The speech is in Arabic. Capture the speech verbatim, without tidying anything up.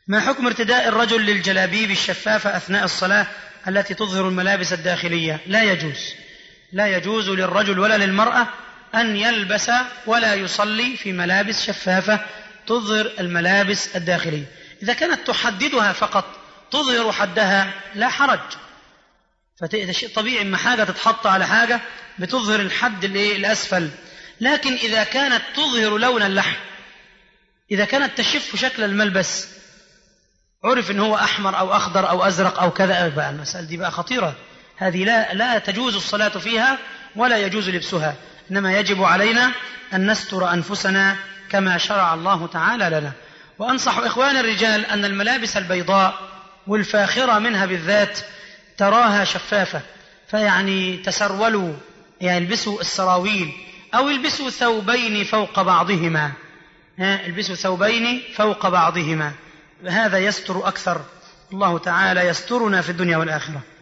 ما حكم ارتداء الرجل للجلابيب الشفافة أثناء الصلاة التي تظهر الملابس الداخلية؟ لا يجوز لا يجوز للرجل ولا للمرأة أن يلبس ولا يصلي في ملابس شفافة تظهر الملابس الداخلية. إذا كانت تحددها فقط تظهر حدها لا حرج، فشيء طبيعي ما حاجة تتحط على حاجة بتظهر الحد الأسفل. لكن إذا كانت تظهر لون اللحم، إذا كانت تشف شكل الملبس، عرف إن هو أحمر أو أخضر أو أزرق أو كذا، بقى المسألة دي بقى خطيرة، هذه لا, لا تجوز الصلاة فيها ولا يجوز لبسها، إنما يجب علينا أن نستر أنفسنا كما شرع الله تعالى لنا. وأنصح إخوان الرجال أن الملابس البيضاء والفاخرة منها بالذات تراها شفافة، فيعني تسرولوا، يعني يلبسوا السراويل أو يلبسوا ثوبين فوق بعضهما، يلبسوا ثوبين فوق بعضهما، هذا يستر أكثر. الله تعالى يسترنا في الدنيا والآخرة.